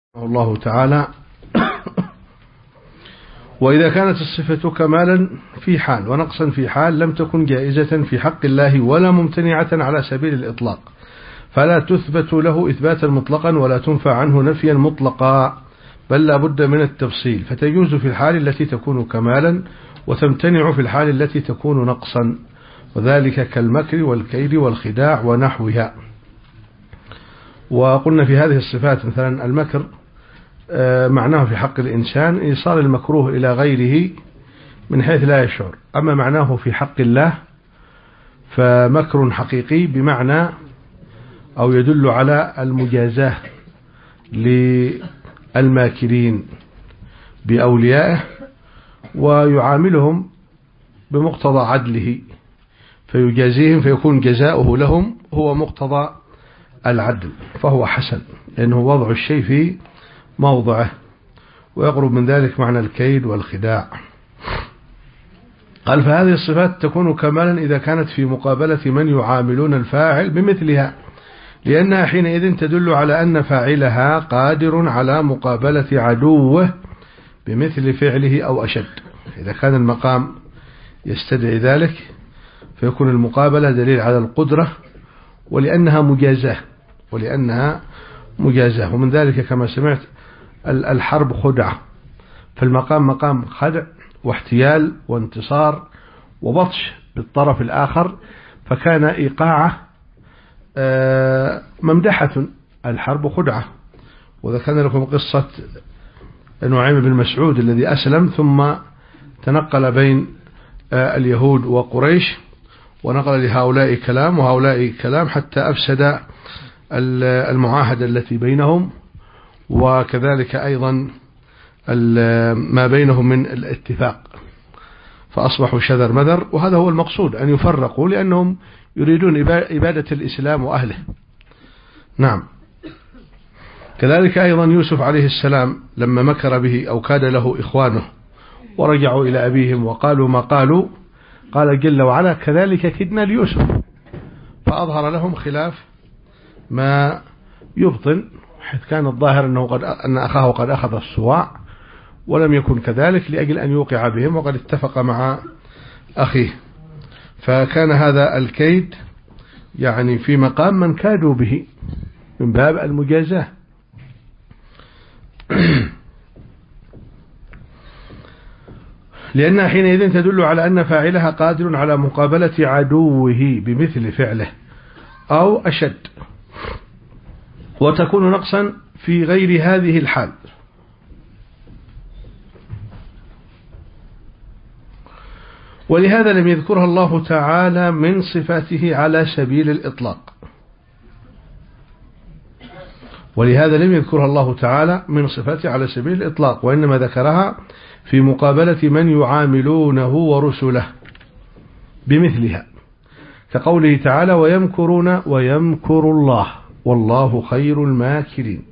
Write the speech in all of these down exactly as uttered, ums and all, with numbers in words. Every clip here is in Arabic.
الله تعالى. وإذا كانت الصفة كمالا في حال ونقصا في حال لم تكن جائزة في حق الله ولا ممتنعة على سبيل الإطلاق، فلا تثبت له إثباتا مطلقا ولا تنفع عنه نفيا مطلقا، بل لا بد من التفصيل، فتجوز في الحال التي تكون كمالا وتمتنع في الحال التي تكون نقصا، وذلك كالمكر والكيد والخداع ونحوها. وقلنا في هذه الصفات مثلا المكر معناه في حق الإنسان إيصال المكروه إلى غيره من حيث لا يشعر، أما معناه في حق الله فمكر حقيقي بمعنى أو يدل على المجازاة للماكرين بأوليائه ويعاملهم بمقتضى عدله فيجازيهم، فيكون جزاؤه لهم هو مقتضى العدل، فهو حسن لأنه وضع الشيء في موضعه، ويقرب من ذلك معنى الكيد والخداع. قال فهذه الصفات تكون كمالا إذا كانت في مقابلة من يعاملون الفاعل بمثلها، لأنها حينئذ تدل على أن فاعلها قادر على مقابلة عدوه بمثل فعله أو أشد. إذا كان المقام يستدعي ذلك فيكون المقابلة دليل على القدرة، ولأنها مجازاة ولأنها مجازاة ومن ذلك كما سمعت الحرب خدعة، فالمقام مقام خدع واحتيال وانتصار وبطش بالطرف الآخر، فكان إيقاعه ممدحة. الحرب خدعة. وذكرنا لكم قصة نعيم بن مسعود الذي أسلم ثم تنقل بين اليهود وقريش ونقل لهؤلاء كلام وهؤلاء كلام حتى أفسد المعاهدة التي بينهم، وكذلك أيضا ما بينهم من الاتفاق، فأصبحوا شذر مذر. وهذا هو المقصود، أن يفرقوا لأنهم يريدون إبادة الإسلام وأهله. نعم. كذلك أيضا يوسف عليه السلام لما مكر به أو كاد له إخوانه ورجعوا إلى أبيهم وقالوا ما قالوا، قال جل وعلا كذلك كدنا ليوسف، فأظهر لهم خلاف ما يبطن، حيث كان الظاهر أنه قد أن أخاه قد أخذ الصواع ولم يكن كذلك لأجل أن يوقع بهم وقد اتفق مع أخيه، فكان هذا الكيد يعني في مقام من كادوا به من باب المجازاة. لأنها حينئذ تدل على أن فاعلها قادر على مقابلة عدوه بمثل فعله أو أشد، وتكون نقصا في غير هذه الحال. ولهذا لم يذكرها الله تعالى من صفاته على سبيل الإطلاق ولهذا لم يذكرها الله تعالى من صفاته على سبيل الإطلاق وإنما ذكرها في مقابلة من يعاملونه ورسله بمثلها، كقوله تعالى ويمكرون ويمكر الله والله خير الماكرين.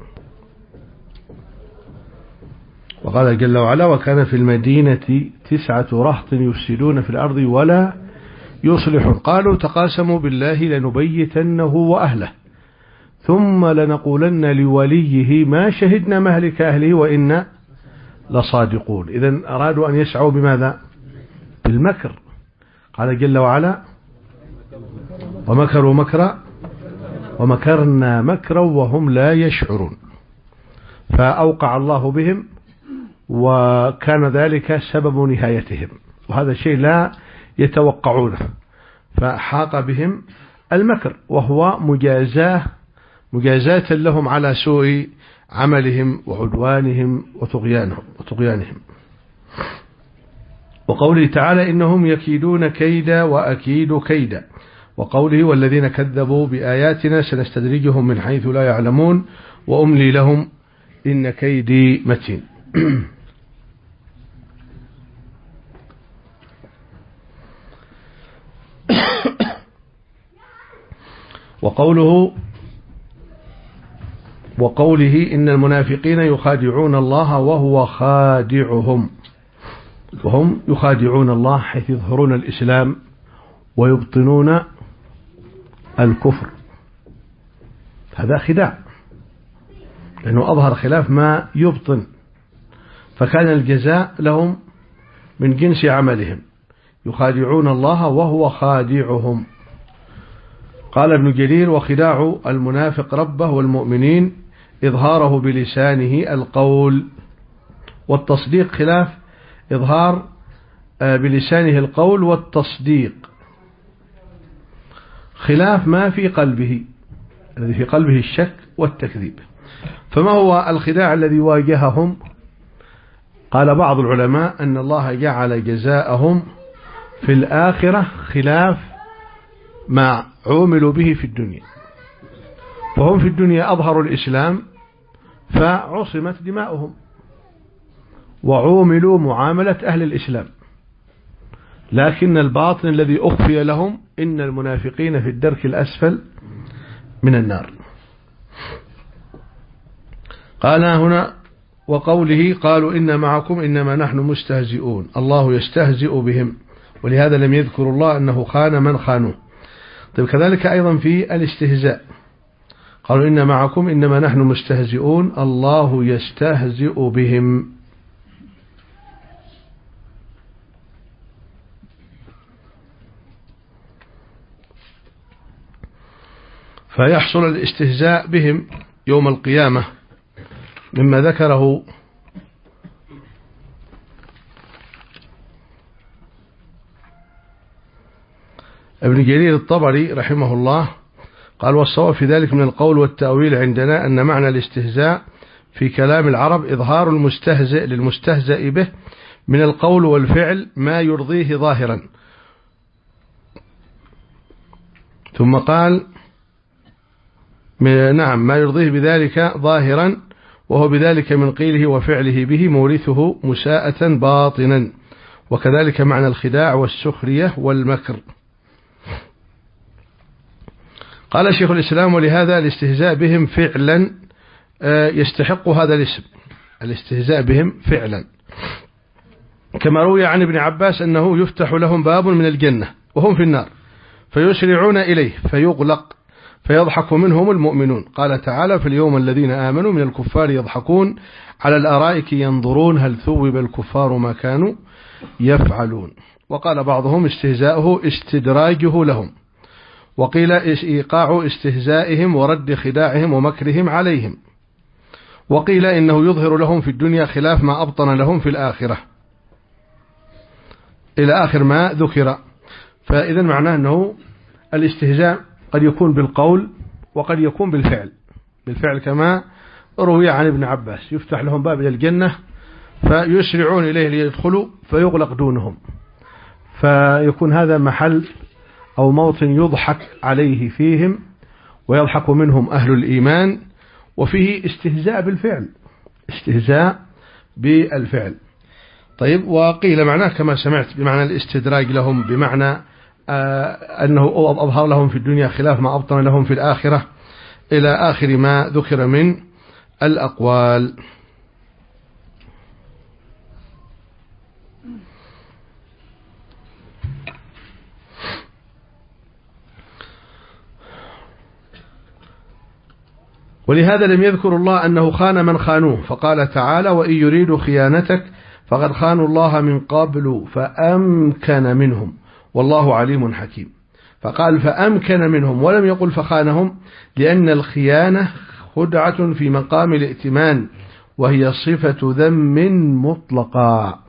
وقال جل وعلا وكان في المدينة تسعة رهط يفسدون في الأرض ولا يصلحون قالوا تقاسموا بالله لنبيتنه وأهله ثم لنقولن لوليه ما شهدنا مهلك أهله وإنا لصادقون. إذن أرادوا أن يسعوا بماذا؟ بالمكر. قال جل وعلا ومكروا مكرا ومكرنا مكرا وهم لا يشعرون، فأوقع الله بهم وكان ذلك سبب نهايتهم، وهذا الشيء لا يتوقعونه، فحاق بهم المكر وهو مجازاه مجازاة لهم على سوء عملهم وعدوانهم وطغيانهم وطغيانهم. وقوله تعالى إنهم يكيدون كيدا وأكيد كيدا، وقوله والذين كذبوا بآياتنا سنستدرجهم من حيث لا يعلمون وأملي لهم إن كيدي متين. وقوله وقوله إن المنافقين يخادعون الله وهو خادعهم، وهم يخادعون الله حيث يظهرون الإسلام ويبطنون الكفر، هذا خداع. لأنه أظهر خلاف ما يبطن، فكان الجزاء لهم من جنس عملهم، يخادعون الله وهو خادعهم. قال ابن جرير: وخداع المنافق ربه والمؤمنين إظهاره بلسانه القول، والتصديق خلاف إظهار بلسانه القول والتصديق، خلاف ما في قلبه، الذي في قلبه الشك والتكذيب. فما هو الخداع الذي واجههم؟ قال بعض العلماء أن الله جعل جزاءهم في الآخرة خلاف ما عوملوا به في الدنيا، فهم في الدنيا أظهروا الإسلام فعصمت دماؤهم وعوملوا معاملة أهل الإسلام، لكن الباطن الذي أخفي لهم إن المنافقين في الدرك الأسفل من النار. قال هنا: وقوله قالوا إن معكم إنما نحن مستهزئون، الله يستهزئ بهم، ولهذا لم يذكر الله أنه خان من خانوه. طيب كذلك أيضا في الاستهزاء، قالوا إن معكم إنما نحن مستهزئون، الله يستهزئ بهم. فيحصل الاستهزاء بهم يوم القيامة مما ذكره ابن جرير الطبري رحمه الله، قال: والصواب في ذلك من القول والتأويل عندنا أن معنى الاستهزاء في كلام العرب إظهار المستهزئ للمستهزئ به من القول والفعل ما يرضيه ظاهرا. ثم قال: نعم، ما يرضيه بذلك ظاهرا، وهو بذلك من قيله وفعله به مورثه مساءة باطنا، وكذلك معنى الخداع والسخرية والمكر. قال شيخ الإسلام: ولهذا الاستهزاء بهم فعلا يستحق هذا الاسم، الاستهزاء بهم فعلا، كما روي عن ابن عباس أنه يفتح لهم باب من الجنة وهم في النار فيسرعون إليه فيغلق فيضحك منهم المؤمنون. قال تعالى: فاليوم الذين آمنوا من الكفار يضحكون على الأرائك ينظرون هل ثوب الكفار ما كانوا يفعلون. وقال بعضهم استهزاؤه استدراجه لهم، وقيل إيقاع استهزائهم ورد خداعهم ومكرهم عليهم، وقيل إنه يظهر لهم في الدنيا خلاف ما أبطن لهم في الآخرة، إلى آخر ما ذكر. فإذا معناه أنه الاستهزاء قد يكون بالقول وقد يكون بالفعل، بالفعل كما روي عن ابن عباس: يفتح لهم باب إلى الجنة فيسرعون إليه ليدخلوا فيغلق دونهم، فيكون هذا محل أو موطن يضحك عليه فيهم ويضحك منهم أهل الإيمان، وفيه استهزاء بالفعل، استهزاء بالفعل. طيب، وقيل معناه كما سمعت بمعنى الاستدراج لهم، بمعنى أنه أظهر لهم في الدنيا خلاف ما أبطن لهم في الآخرة، إلى آخر ما ذكر من الأقوال. ولهذا لم يذكر الله أنه خان من خانوه، فقال تعالى: وإن يريدوا خيانتك فقد خانوا الله من قبل فأمكن منهم والله عليم حكيم. فقال فأمكن منهم ولم يقل فخانهم، لأن الخيانة خدعة في مقام الائتمان، وهي صفة ذم مطلقا.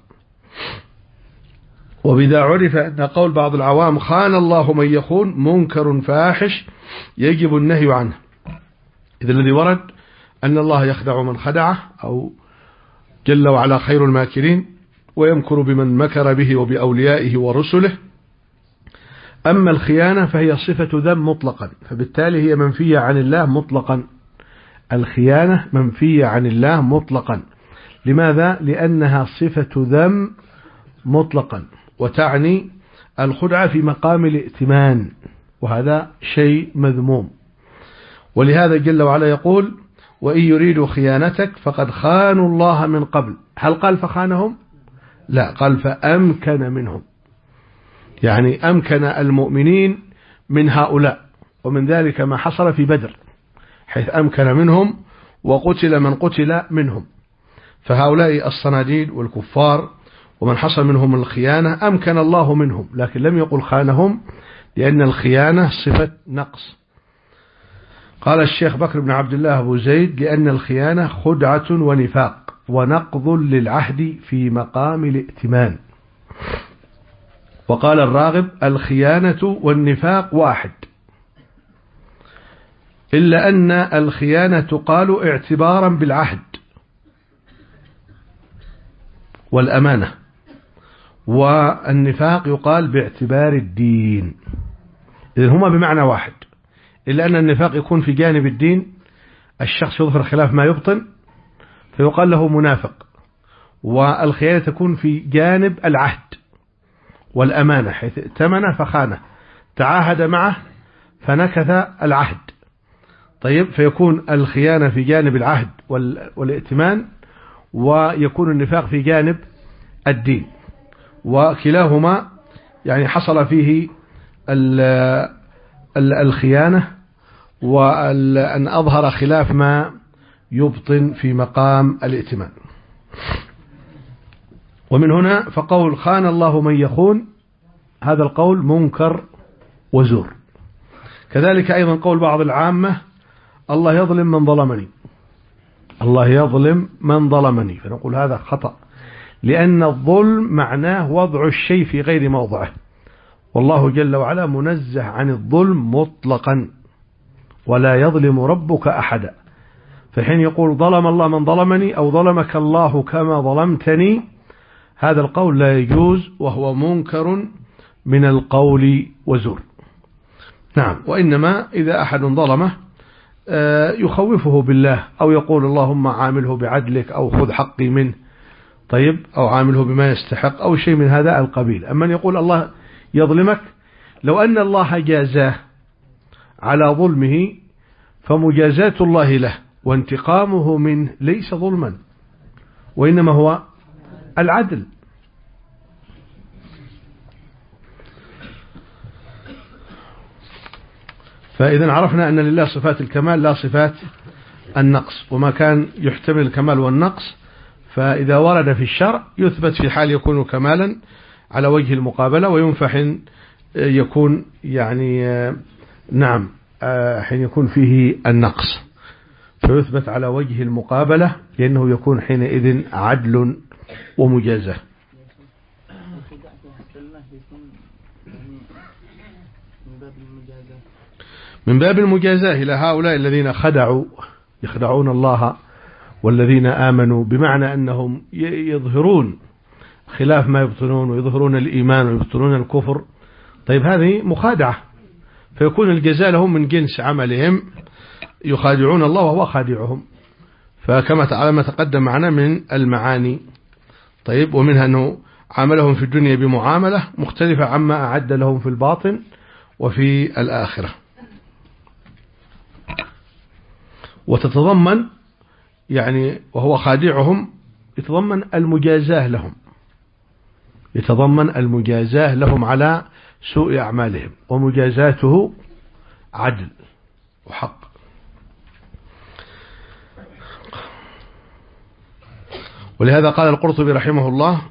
وبذا عرف أن قول بعض العوام خان الله من يخون منكر فاحش يجب النهي عنه، إذا الذي ورد أن الله يخدع من خدعه، أو جل وعلا خير الماكرين، ويمكر بمن مكر به وبأوليائه ورسله. أما الخيانة فهي صفة ذم مطلقا، فبالتالي هي منفية عن الله مطلقا. الخيانة منفية عن الله مطلقا. لماذا؟ لأنها صفة ذم مطلقا، وتعني الخدعة في مقام الائتمان، وهذا شيء مذموم. ولهذا جل وعلا يقول: وإن يريدوا خيانتك فقد خانوا الله من قبل. هل قال فخانهم؟ لا، قال فأمكن منهم، يعني أمكن المؤمنين من هؤلاء، ومن ذلك ما حصل في بدر، حيث أمكن منهم وقتل من قتل منهم. فهؤلاء الصناديد والكفار ومن حصل منهم الخيانة أمكن الله منهم، لكن لم يقل خانهم، لأن الخيانة صفة نقص. قال الشيخ بكر بن عبد الله أبو زيد: لأن الخيانة خدعة ونفاق ونقض للعهد في مقام الائتمان. وقال الراغب: الخيانة والنفاق واحد، إلا أن الخيانة تقال اعتبارا بالعهد والأمانة، والنفاق يقال باعتبار الدين. إذن هما بمعنى واحد، إلا أن النفاق يكون في جانب الدين، الشخص يظهر خلاف ما يبطن فيقال له منافق، والخيانة تكون في جانب العهد والأمانة، حيث ائتمن فخانه، تعاهد معه فنكث العهد. طيب، فيكون الخيانة في جانب العهد والائتمان، ويكون النفاق في جانب الدين، وكلاهما يعني حصل فيه الخيانة وأن أظهر خلاف ما يبطن في مقام الائتمان. ومن هنا فقول خان الله من يخون، هذا القول منكر وزور. كذلك أيضا قول بعض العامة: الله يظلم من ظلمني، الله يظلم من ظلمني، فنقول هذا خطأ، لأن الظلم معناه وضع الشيء في غير موضعه، والله جل وعلا منزه عن الظلم مطلقا، ولا يظلم ربك أحدا. فحين يقول ظلم الله من ظلمني أو ظلمك الله كما ظلمتني، هذا القول لا يجوز، وهو منكر من القول وزور. نعم، وإنما إذا أحد ظلمه يخوفه بالله، أو يقول اللهم عامله بعدلك، أو خذ حقي منه، طيب، أو عامله بما يستحق، أو شيء من هذا القبيل. أما أن يقول الله يظلمك، لو أن الله جازاه على ظلمه فمجازاة الله له وانتقامه منه ليس ظلما، وإنما هو العدل. فإذا عرفنا أن لله صفات الكمال لا صفات النقص، وما كان يحتمل الكمال والنقص فإذا ورد في الشرع يثبت في حال يكون كمالا على وجه المقابلة، وينفع حين يكون يعني نعم حين يكون فيه النقص فيثبت على وجه المقابلة، لأنه يكون حينئذ عدل ومجازة. من باب المجازاة إلى هؤلاء الذين خدعوا يخدعون الله والذين آمنوا، بمعنى أنهم يظهرون خلاف ما يبطنون، ويظهرون الإيمان ويبطنون الكفر. طيب، هذه مخادعة، فيكون الجزاء لهم من جنس عملهم، يخادعون الله وهو خادعهم، فكما تعالى ما تقدم معنا من المعاني. طيب، ومنها أنه عاملهم في الدنيا بمعاملة مختلفة عما أعد لهم في الباطن وفي الآخرة. وتتضمن يعني وهو خادعهم يتضمن المجازاة لهم، يتضمن المجازاة لهم على سوء أعمالهم، ومجازاته عدل وحق. ولهذا قال القرطبي رحمه الله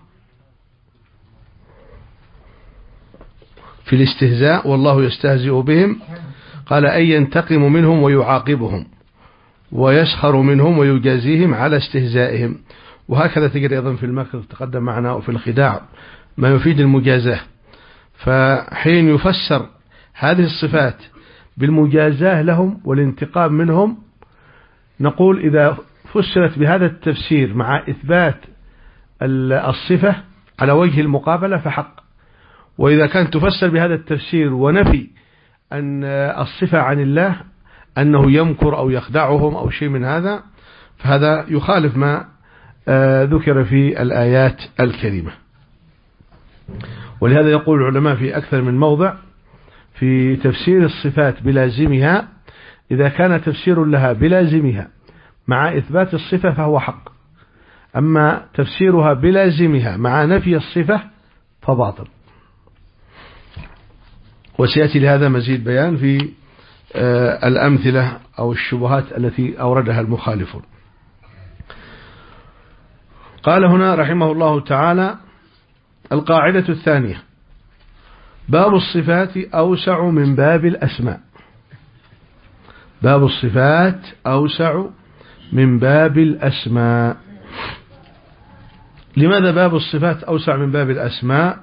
في الاستهزاء: والله يستهزئ بهم، قال: أي ينتقم منهم ويعاقبهم ويسخر منهم ويجازيهم على استهزائهم. وهكذا تجد أيضا في المكر تقدم معنا، وفي الخداع ما يفيد المجازاة. فحين يفسر هذه الصفات بالمجازاة لهم والانتقام منهم، نقول إذا فسرت بهذا التفسير مع إثبات الصفة على وجه المقابلة فحق، وإذا كانت تفسر بهذا التفسير ونفي أن الصفة عن الله أنه يمكر أو يخدعهم أو شيء من هذا، فهذا يخالف ما ذكر في الآيات الكريمة. ولهذا يقول العلماء في أكثر من موضع في تفسير الصفات بلازمها: إذا كان تفسير لها بلازمها مع إثبات الصفة فهو حق، أما تفسيرها بلازمها مع نفي الصفة فباطل. وسيأتي لهذا مزيد بيان في الأمثلة أو الشبهات التي أوردها المخالفون. قال هنا رحمه الله تعالى: القاعدة الثانية: باب الصفات أوسع من باب الأسماء. باب الصفات أوسع من باب الأسماء. لماذا باب الصفات أوسع من باب الأسماء؟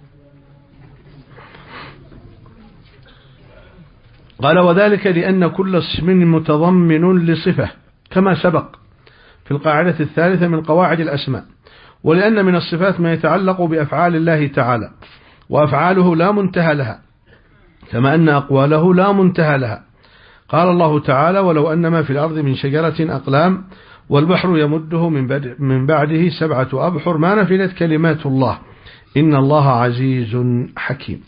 قال: وذلك لأن كل اسم متضمن لصفة كما سبق في القاعدة الثالثة من قواعد الأسماء، ولأن من الصفات ما يتعلق بأفعال الله تعالى، وأفعاله لا منتهى لها، كما أن أقواله لا منتهى لها. قال الله تعالى: ولو أن ما في الأرض من شجرة أقلام والبحر يمده من بعده سبعة أبحر ما نفدت كلمات الله إن الله عزيز حكيم.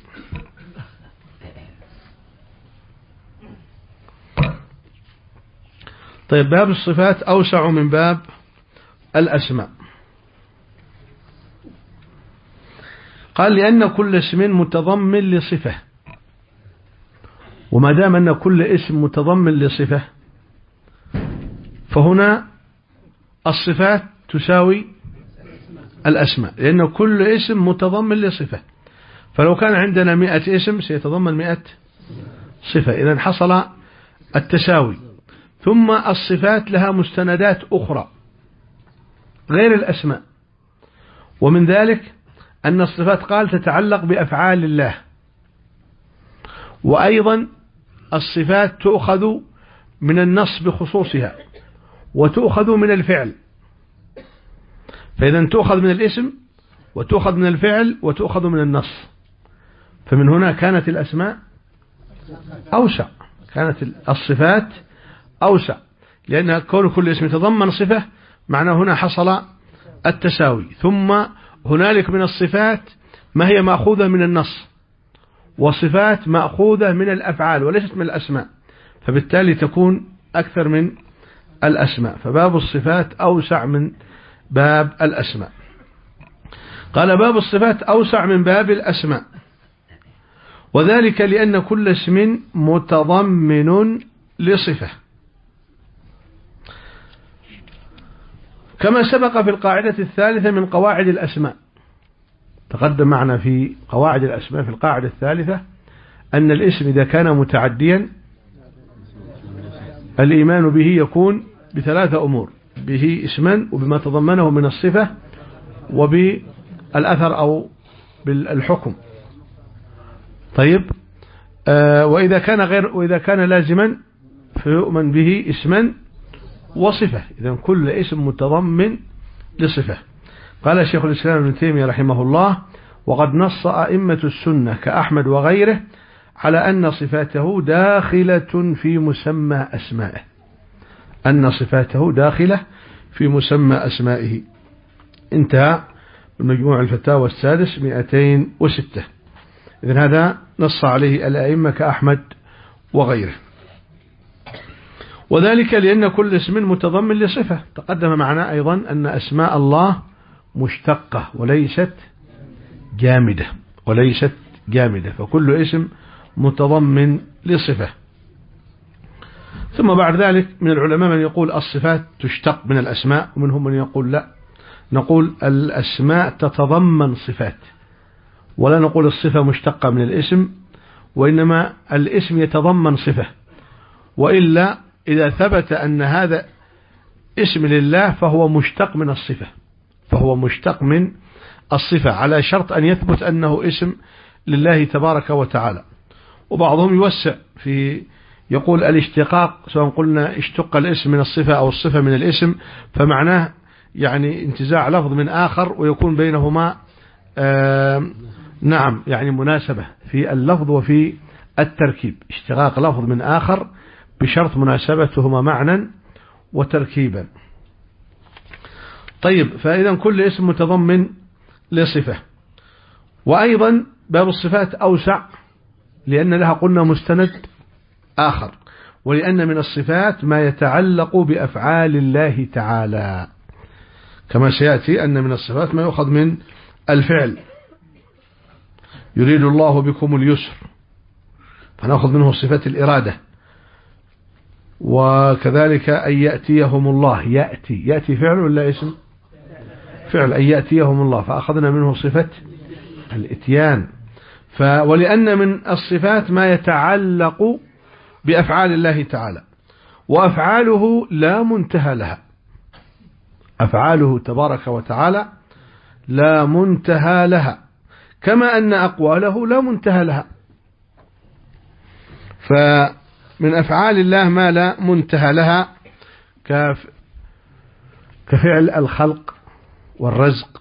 طيب، باب الصفات أوسع من باب الأسماء. قال: لأن كل اسم متضمن لصفة، وما دام أن كل اسم متضمن لصفة فهنا الصفات تساوي الأسماء، لأن كل اسم متضمن لصفة. فلو كان عندنا مئة اسم سيتضمن مئة صفة، إذن حصل التساوي. ثم الصفات لها مستندات أخرى غير الأسماء، ومن ذلك أن الصفات قال تتعلق بأفعال الله، وأيضا الصفات تؤخذ من النص بخصوصها وتؤخذ من الفعل، فإذا تؤخذ من الاسم وتؤخذ من الفعل وتؤخذ من النص. فمن هنا كانت الأسماء أوسع، كانت الصفات أوسع، لأن كون كل اسم يتضمن صفة معناه هنا حصل التساوي. ثم هنالك من الصفات ما هي مأخوذة من النص، وصفات مأخوذة من الأفعال وليست من الأسماء، فبالتالي تكون أكثر من الأسماء. فباب الصفات أوسع من باب الأسماء. قال: باب الصفات أوسع من باب الأسماء، وذلك لأن كل اسم متضمن لصفة كما سبق في القاعدة الثالثة من قواعد الأسماء. تقدم معنا في قواعد الأسماء في القاعدة الثالثة أن الاسم إذا كان متعديا الإيمان به يكون بثلاثة أمور: به اسما، وبما تضمنه من الصفة، وبالأثر أو بالحكم. طيب، آه وإذا كان غير وإذا كان لازما فيؤمن به اسما وصفة. إذن كل اسم متضمن لصفة. قال شيخ الإسلام ابن تيمية رحمه الله: وقد نص أئمة السنة كأحمد وغيره على أن صفاته داخلة في مسمى أسمائه، أن صفاته داخلة في مسمى أسمائه. انتهى المجموع الفتاوى السادس مئتين وستة. إذن هذا نص عليه الأئمة كأحمد وغيره. وذلك لأن كل اسم متضمن لصفة. تقدم معنا أيضا أن أسماء الله مشتقة وليست جامدة وليست جامدة فكل اسم متضمن لصفة. ثم بعد ذلك من العلماء من يقول الصفات تشتق من الأسماء، ومنهم من يقول لا، نقول الأسماء تتضمن صفات، ولا نقول الصفة مشتقة من الاسم، وإنما الاسم يتضمن صفة. وإلا إذا ثبت أن هذا اسم لله فهو مشتق من الصفة، فهو مشتق من الصفة على شرط أن يثبت أنه اسم لله تبارك وتعالى. وبعضهم يوسع في يقول الاشتقاق، سواء قلنا اشتق الاسم من الصفة أو الصفة من الاسم، فمعناه يعني انتزاع لفظ من آخر ويكون بينهما آه نعم يعني مناسبة في اللفظ وفي التركيب، اشتقاق لفظ من آخر بشرط مناسبتهما معنى وتركيبا. طيب، فإذا كل اسم متضمن لصفة. وأيضا باب الصفات أوسع لأن لها قلنا مستند آخر، ولأن من الصفات ما يتعلق بأفعال الله تعالى، كما سيأتي أن من الصفات ما يؤخذ من الفعل. يريد الله بكم اليسر فنأخذ منه صفة الإرادة، وكذلك أن يأتيهم الله. يأتي يأتي فعل ولا اسم؟ فعل. أن يأتيهم الله، فأخذنا منه صفة الإتيان. ولأن من الصفات ما يتعلق بأفعال الله تعالى، وأفعاله لا منتهى لها. أفعاله تبارك وتعالى لا منتهى لها، كما أن أقواله لا منتهى لها. فمن أفعال الله ما لا منتهى لها، كفعل الخلق والرزق.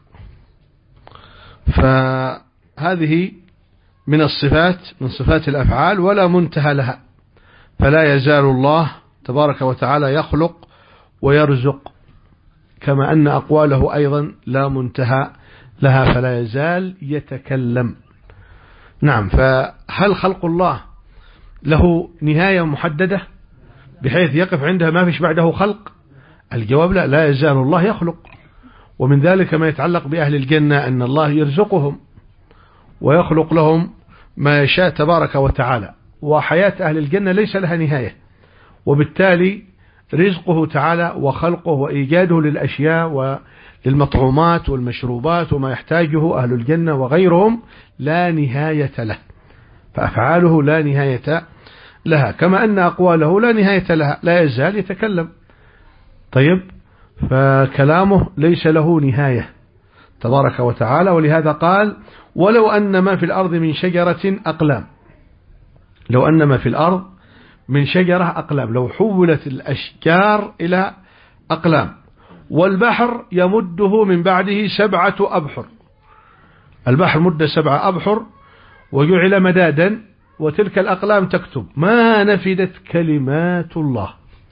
فهذه من الصفات، من صفات الأفعال ولا منتهى لها. فلا يزال الله تبارك وتعالى يخلق ويرزق، كما أن أقواله أيضا لا منتهى لها، فلا يزال يتكلم. نعم. فهل خلق الله له نهاية محددة بحيث يقف عندها ما فيش بعده خلق؟ الجواب لا، لا يزال الله يخلق. ومن ذلك ما يتعلق بأهل الجنة أن الله يرزقهم ويخلق لهم ما يشاء تبارك وتعالى، وحياة أهل الجنة ليس لها نهاية، وبالتالي رزقه تعالى وخلقه وإيجاده للأشياء وللمطعومات والمشروبات وما يحتاجه أهل الجنة وغيرهم لا نهاية له. فأفعاله لا نهاية لها، كما أن أقواله لا نهاية لها، لا يزال يتكلم. طيب، فكلامه ليس له نهاية تبارك وتعالى. ولهذا قال: ولو أن ما في الأرض من شجرة أقلام. لو أن ما في الأرض من شجرة أقلام، لو حولت الأشجار إلى أقلام، والبحر يمده من بعده سبعة أبحر. البحر مد سبعة أبحر وجعل مدادا، وتلك الأقلام تكتب، ما نفدت كلمات الله.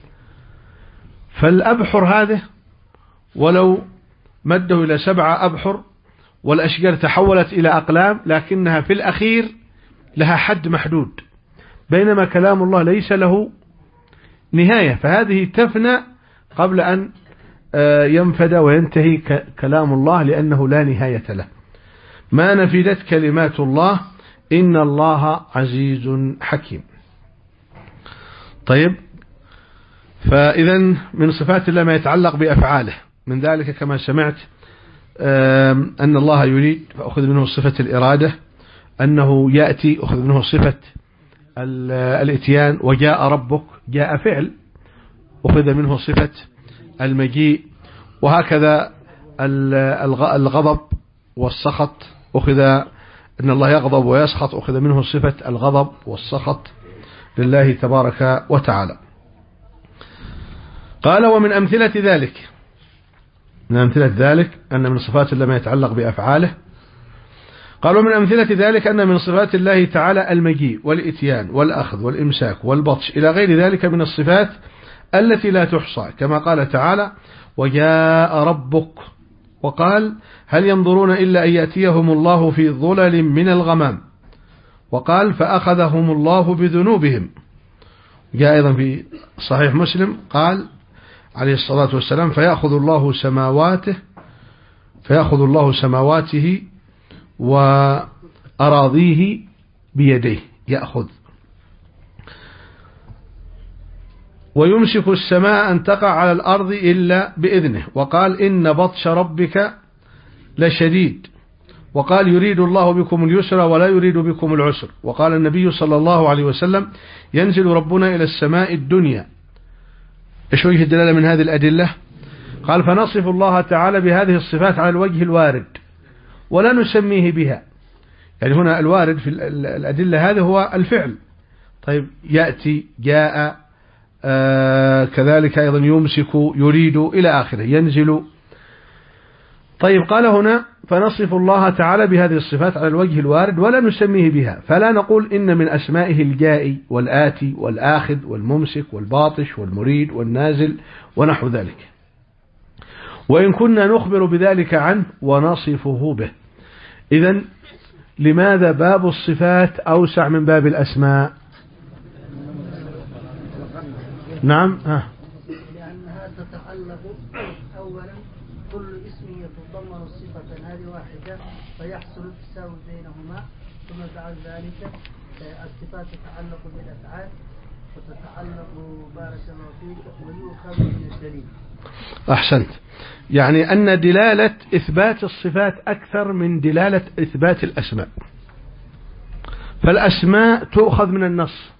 فالأبحر هذه ولو مده إلى سبعة أبحر والأشجار تحولت إلى أقلام، لكنها في الأخير لها حد محدود، بينما كلام الله ليس له نهاية، فهذه تفنى قبل أن ينفد وينتهي كلام الله، لأنه لا نهاية له. ما نفدت كلمات الله إن الله عزيز حكيم. طيب، فإذا من صفات الله ما يتعلق بأفعاله، من ذلك كما سمعت أن الله يريد، فأخذ منه صفة الإرادة. أنه يأتي، أخذ منه صفة الإتيان. وجاء ربك، جاء فعل، أخذ منه صفة المجيء. وهكذا الغضب والسخط، أخذ أن الله يغضب ويسخط، أخذ منه صفة الغضب والسخط لله تبارك وتعالى. قال: ومن أمثلة ذلك، من أمثلة ذلك أن من صفات الله ما يتعلق بأفعاله. قال: ومن أمثلة ذلك أن من صفات الله تعالى المجيء والإتيان والأخذ والإمساك والبطش إلى غير ذلك من الصفات التي لا تحصى، كما قال تعالى: وجاء ربك. وقال: هل ينظرون إلا أن يأتيهم الله في ظلل من الغمام. وقال: فأخذهم الله بذنوبهم. جاء أيضا في صحيح مسلم قال عليه الصلاة والسلام: فيأخذ الله سماواته فيأخذ الله سماواته وأراضيه بيديه، يأخذ. ويمسك السماء أن تقع على الأرض إلا بإذنه. وقال: إن بطش ربك لشديد. وقال: يريد الله بكم اليسر ولا يريد بكم العسر. وقال النبي صلى الله عليه وسلم: ينزل ربنا إلى السماء الدنيا. إيش وجه الدلالة من هذه الأدلة؟ قال: فنصف الله تعالى بهذه الصفات على الوجه الوارد ولا نسميه بها. يعني هنا الوارد في الأدلة هذا هو الفعل. طيب، يأتي، جاء، آه كذلك أيضا يمسك، يريد، إلى آخره، ينزل. طيب، قال هنا: فنصف الله تعالى بهذه الصفات على الوجه الوارد ولا نسميه بها، فلا نقول إن من أسمائه الجائي والآتي والآخذ والممسك والباطش والمريد والنازل ونحو ذلك، وإن كنا نخبر بذلك عنه ونصفه به. إذن لماذا باب الصفات أوسع من باب الأسماء؟ نعم. ها. لأنها تتعلق أولا كل اسم يتضمن صفة هذه واحدة فيحصل التساوي بينهما، ثم بعد ذلك الصفات تتعلق بالأفعال وتتعلق بارك الله فيك ويؤخذ من الدليل. أحسنت. يعني أن دلالة إثبات الصفات أكثر من دلالة إثبات الأسماء. فالأسماء تؤخذ من النص،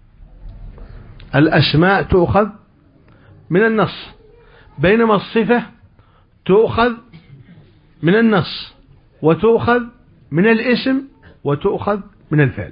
الأسماء تؤخذ من النص، بينما الصفة تؤخذ من النص وتؤخذ من الاسم وتؤخذ من الفعل.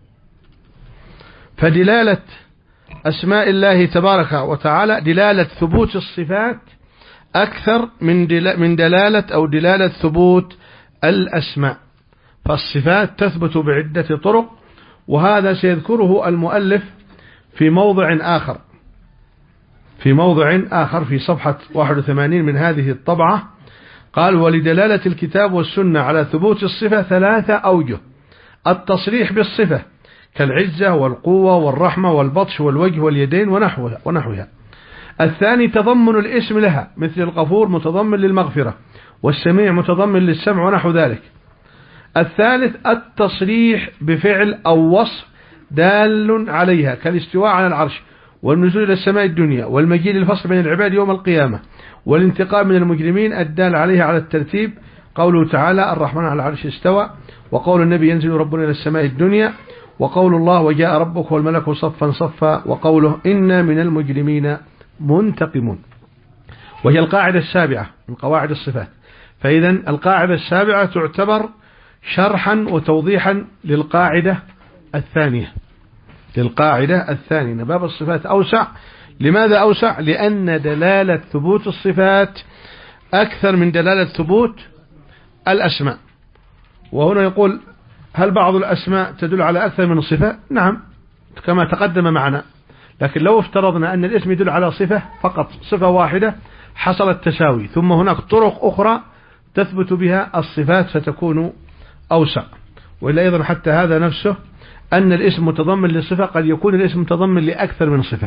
فدلالة أسماء الله تبارك وتعالى دلالة ثبوت الصفات أكثر من من دلالة أو دلالة ثبوت الأسماء. فالصفات تثبت بعدة طرق، وهذا سيذكره المؤلف في موضع آخر في موضع آخر في صفحة واحد وثمانين من هذه الطبعة. قال: ولدلالة الكتاب والسنة على ثبوت الصفة ثلاثة أوجه: التصريح بالصفة كالعزة والقوة والرحمة والبطش والوجه واليدين ونحوها ونحوها. الثاني تضمن الاسم لها، مثل الغفور متضمن للمغفرة، والسميع متضمن للسمع ونحو ذلك. الثالث التصريح بفعل أو وصف دال عليها، كالاستواء على العرش، والنزول إلى السماء الدنيا، والمجيء للفصل بين العباد يوم القيامة، والانتقام من المجرمين الدال عليها على الترتيب، قوله تعالى: الرحمن على العرش استوى، وقول النبي: ينزل ربنا إلى السماء الدنيا، وقول الله: وجاء ربك والملك صفا صفا، وقوله: إنا من المجرمين منتقمون. وهي القاعدة السابعة من قواعد الصفات. فإذا القاعدة السابعة تعتبر شرحا وتوضيحا للقاعدة الثانية للقاعدة الثانية باب الصفات أوسع. لماذا أوسع؟ لأن دلالة ثبوت الصفات أكثر من دلالة ثبوت الأسماء. وهنا يقول: هل بعض الأسماء تدل على أكثر من صفة؟ نعم، كما تقدم معنا. لكن لو افترضنا أن الاسم يدل على صفة فقط، صفة واحدة، حصل التساوي، ثم هناك طرق أخرى تثبت بها الصفات فتكون أوسع. وإلا أيضا حتى هذا نفسه أن الاسم متضمن للصفة، قد يكون الاسم متضمن لأكثر من صفة.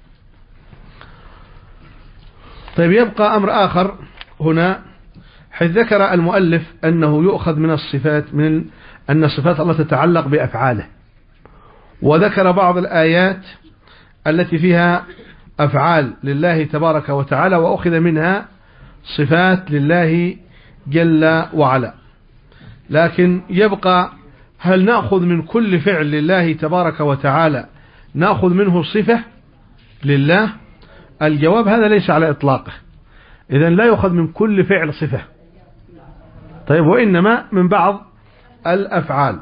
طيب، يبقى أمر آخر هنا، حيث ذكر المؤلف أنه يؤخذ من الصفات من أن صفات الله تتعلق بأفعاله، وذكر بعض الآيات التي فيها أفعال لله تبارك وتعالى وأخذ منها صفات لله جل وعلا. لكن يبقى: هل نأخذ من كل فعل لله تبارك وتعالى نأخذ منه صفة لله؟ الجواب: هذا ليس على إطلاقه. إذن لا يؤخذ من كل فعل صفة. طيب، وإنما من بعض الأفعال.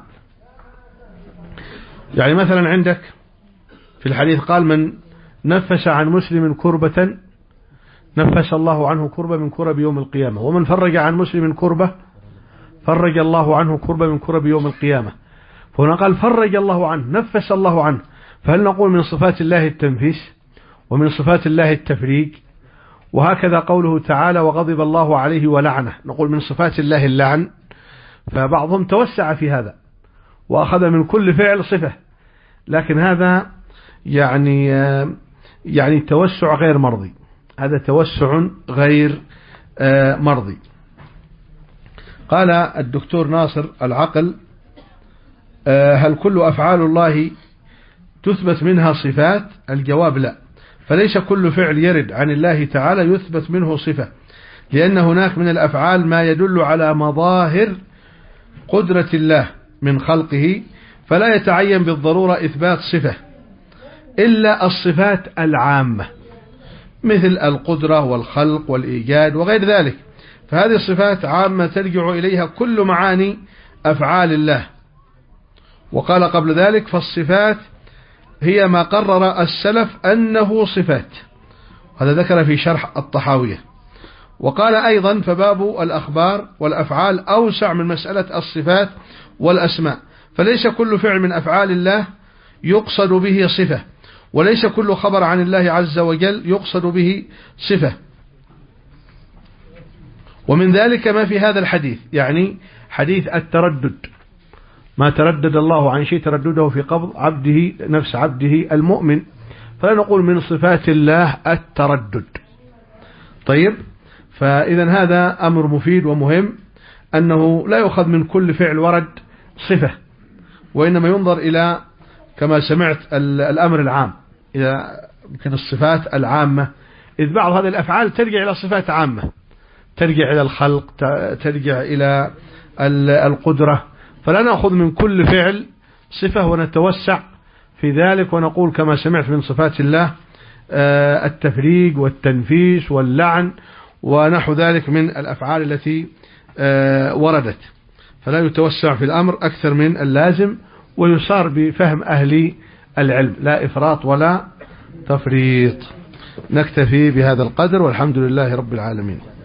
يعني مثلا عندك في الحديث قال: من نفس عن مسلم كربة نفس الله عنه كربة من كرب يوم القيامة، ومن فرج عن مسلم كربة فرج الله عنه كربة من كرب يوم القيامة. فهنا قال: فرج الله عنه، نفس الله عنه. فهل نقول من صفات الله التنفيس ومن صفات الله التفريج؟ وهكذا قوله تعالى: وغضب الله عليه ولعنه، نقول من صفات الله اللعن. فبعضهم توسع في هذا وأخذ من كل فعل صفة، لكن هذا يعني يعني توسع غير مرضي، هذا توسع غير مرضي. قال الدكتور ناصر العقل: هل كل أفعال الله تثبت منها صفات؟ الجواب: لا، فليس كل فعل يرد عن الله تعالى يثبت منه صفة، لأن هناك من الأفعال ما يدل على مظاهر قدرة الله من خلقه، فلا يتعين بالضرورة إثبات صفة إلا الصفات العامة، مثل القدرة والخلق والإيجاد وغير ذلك. فهذه الصفات عامة ترجع إليها كل معاني أفعال الله. وقال قبل ذلك: فالصفات هي ما قرر السلف أنه صفات. هذا ذكر في شرح الطحاوية. وقال أيضا: فباب الأخبار والأفعال أوسع من مسألة الصفات والأسماء، فليس كل فعل من أفعال الله يقصد به صفة، وليس كل خبر عن الله عز وجل يقصد به صفة. ومن ذلك ما في هذا الحديث، يعني حديث التردد، ما تردد الله عن شيء تردده في قبض عبده نفس عبده المؤمن، فلا نقول من صفات الله التردد. طيب، فإذا هذا أمر مفيد ومهم، أنه لا يؤخذ من كل فعل ورد صفة، وإنما ينظر إلى كما سمعت الأمر العام، إذا يمكن الصفات العامة، إذ بعض هذه الأفعال ترجع إلى صفات عامة، ترجع إلى الخلق، ترجع إلى القدرة، فلا نأخذ من كل فعل صفة ونتوسع في ذلك ونقول كما سمعت من صفات الله التفريق والتنفيس واللعن ونحو ذلك من الأفعال التي وردت، فلا يتوسع في الأمر أكثر من اللازم، ويصار بفهم أهل العلم، لا إفراط ولا تفريط. نكتفي بهذا القدر، والحمد لله رب العالمين.